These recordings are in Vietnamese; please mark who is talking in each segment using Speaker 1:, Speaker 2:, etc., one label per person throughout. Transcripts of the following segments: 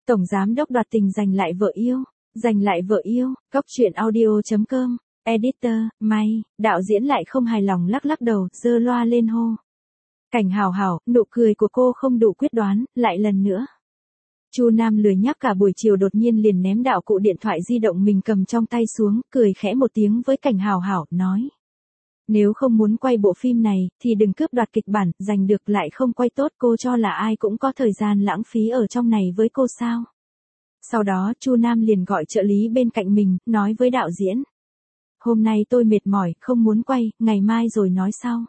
Speaker 1: Tổng giám đốc đoạt tình giành lại vợ yêu. Giành lại vợ yêu, Cóc truyện audio.com, editor, may, đạo diễn lại không hài lòng lắc lắc đầu, giơ loa lên hô. Cảnh Hào Hào, nụ cười của cô không đủ quyết đoán, lại lần nữa. Chu Nam lười nhác cả buổi chiều đột nhiên liền ném đạo cụ điện thoại di động mình cầm trong tay xuống, cười khẽ một tiếng với Cảnh Hào Hào, nói. Nếu không muốn quay bộ phim này, thì đừng cướp đoạt kịch bản, giành được lại không quay tốt, cô cho là ai cũng có thời gian lãng phí ở trong này với cô sao. Sau đó Chu Nam liền gọi trợ lý bên cạnh mình, nói với đạo diễn. Hôm nay tôi mệt mỏi, không muốn quay, ngày mai rồi nói sau.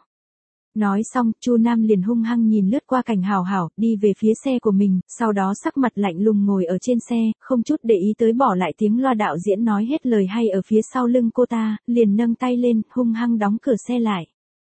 Speaker 1: Nói xong, Chu Nam liền hung hăng nhìn lướt qua Cảnh Hào Hào, đi về phía xe của mình, sau đó sắc mặt lạnh lùng ngồi ở trên xe, không chút để ý tới bỏ lại tiếng loa đạo diễn nói hết lời hay ở phía sau lưng cô ta, liền nâng tay lên, hung hăng đóng cửa xe lại.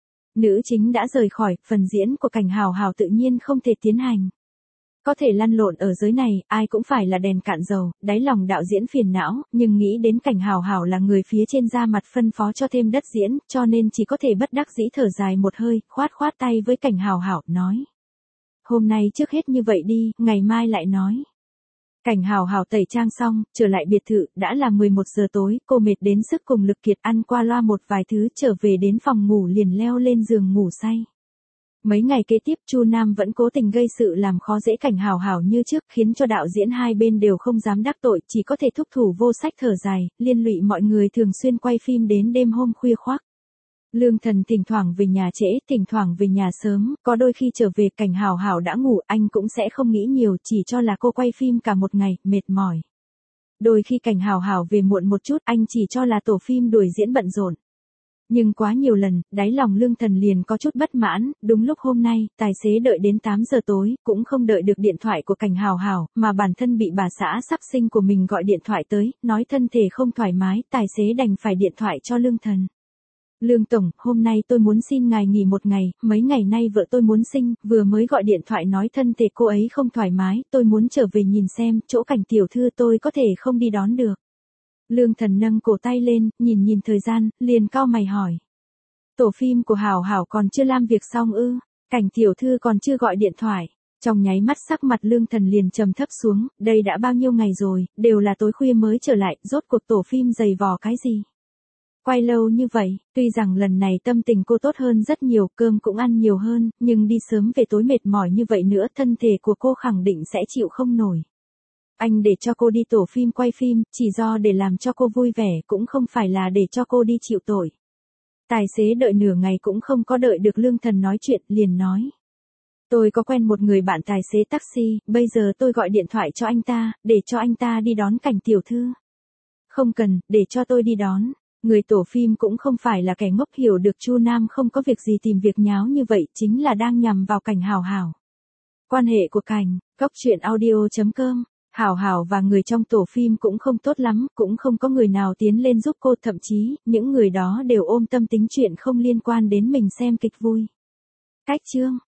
Speaker 1: Nữ chính đã rời khỏi, phần diễn của Cảnh Hào Hào tự nhiên không thể tiến hành. Có thể lăn lộn ở giới này, ai cũng phải là đèn cạn dầu, đáy lòng đạo diễn phiền não, nhưng nghĩ đến Cảnh Hào Hào là người phía trên ra mặt phân phó cho thêm đất diễn, cho nên chỉ có thể bất đắc dĩ thở dài một hơi, khoát tay với Cảnh Hào Hào, nói. Hôm nay trước hết như vậy đi, ngày mai lại nói. Cảnh Hào Hào tẩy trang xong, trở lại biệt thự, đã là 11 giờ tối, cô mệt đến sức cùng lực kiệt, ăn qua loa một vài thứ, trở về đến phòng ngủ liền leo lên giường ngủ say. Mấy ngày kế tiếp Chu Nam vẫn cố tình gây sự làm khó dễ Cảnh Hào Hào như trước, khiến cho đạo diễn hai bên đều không dám đắc tội, chỉ có thể thúc thủ vô sách thở dài, liên lụy mọi người thường xuyên quay phim đến đêm hôm khuya khoác. Lương Thần thỉnh thoảng về nhà trễ, thỉnh thoảng về nhà sớm, có đôi khi trở về Cảnh Hào Hào đã ngủ, anh cũng sẽ không nghĩ nhiều, chỉ cho là cô quay phim cả một ngày, mệt mỏi. Đôi khi Cảnh Hào Hào về muộn một chút, anh chỉ cho là tổ phim đuổi diễn bận rộn. Nhưng quá nhiều lần, đáy lòng Lương Thần liền có chút bất mãn, đúng lúc hôm nay, tài xế đợi đến 8 giờ tối, cũng không đợi được điện thoại của Cảnh Hào Hào, mà bản thân bị bà xã sắp sinh của mình gọi điện thoại tới, nói thân thể không thoải mái, tài xế đành phải điện thoại cho Lương Thần. Lương Tổng, hôm nay tôi muốn xin ngài nghỉ một ngày, mấy ngày nay vợ tôi muốn sinh, vừa mới gọi điện thoại nói thân thể cô ấy không thoải mái, tôi muốn trở về nhìn xem, chỗ Cảnh tiểu thư tôi có thể không đi đón được. Lương Thần nâng cổ tay lên, nhìn thời gian, liền cau mày hỏi. Tổ phim của Hào Hào còn chưa làm việc xong ư, Cảnh tiểu thư còn chưa gọi điện thoại. Trong nháy mắt sắc mặt Lương Thần liền trầm thấp xuống, đây đã bao nhiêu ngày rồi, đều là tối khuya mới trở lại, rốt cuộc tổ phim dày vò cái gì. Quay lâu như vậy, tuy rằng lần này tâm tình cô tốt hơn rất nhiều, cơm cũng ăn nhiều hơn, nhưng đi sớm về tối mệt mỏi như vậy nữa, thân thể của cô khẳng định sẽ chịu không nổi. Anh để cho cô đi tổ phim quay phim, chỉ do để làm cho cô vui vẻ, cũng không phải là để cho cô đi chịu tội. Tài xế đợi nửa ngày cũng không có đợi được Lương Thần nói chuyện, liền nói. Tôi có quen một người bạn tài xế taxi, bây giờ tôi gọi điện thoại cho anh ta, để cho anh ta đi đón Cảnh tiểu thư. Không cần, để cho tôi đi đón. Người tổ phim cũng không phải là kẻ ngốc, hiểu được Chu Nam không có việc gì tìm việc nháo như vậy, chính là đang nhằm vào Cảnh Hào Hào. Quan hệ của Cảnh, Cóc truyện audio.com. Hào Hào và người trong tổ phim cũng không tốt lắm, cũng không có người nào tiến lên giúp cô, thậm chí, những người đó đều ôm tâm tính chuyện không liên quan đến mình xem kịch vui. Cách chương.